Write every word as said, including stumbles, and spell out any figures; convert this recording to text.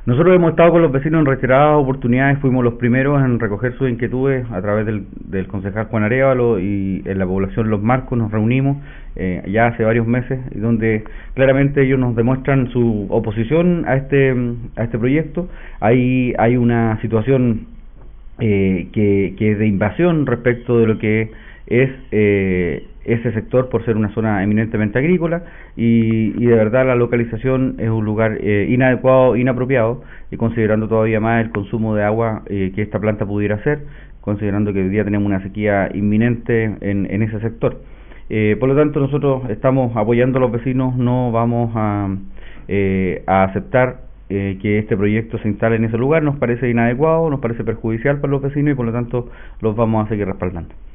Nosotros hemos estado con los vecinos en reiteradas oportunidades, fuimos los primeros en recoger sus inquietudes a través del, del concejal Juan Arévalo y en la población Los Marcos nos reunimos eh, ya hace varios meses, donde claramente ellos nos demuestran su oposición a este a este proyecto. Hay, hay una situación eh, que, que es de invasión respecto de lo que es eh, ese sector por ser una zona eminentemente agrícola y, y de verdad la localización es un lugar eh, inadecuado, inapropiado y considerando todavía más el consumo de agua eh, que esta planta pudiera hacer, considerando que hoy día tenemos una sequía inminente en, en ese sector. Eh, por lo tanto nosotros estamos apoyando a los vecinos, no vamos a, eh, a aceptar eh, que este proyecto se instale en ese lugar, nos parece inadecuado, nos parece perjudicial para los vecinos y por lo tanto los vamos a seguir respaldando.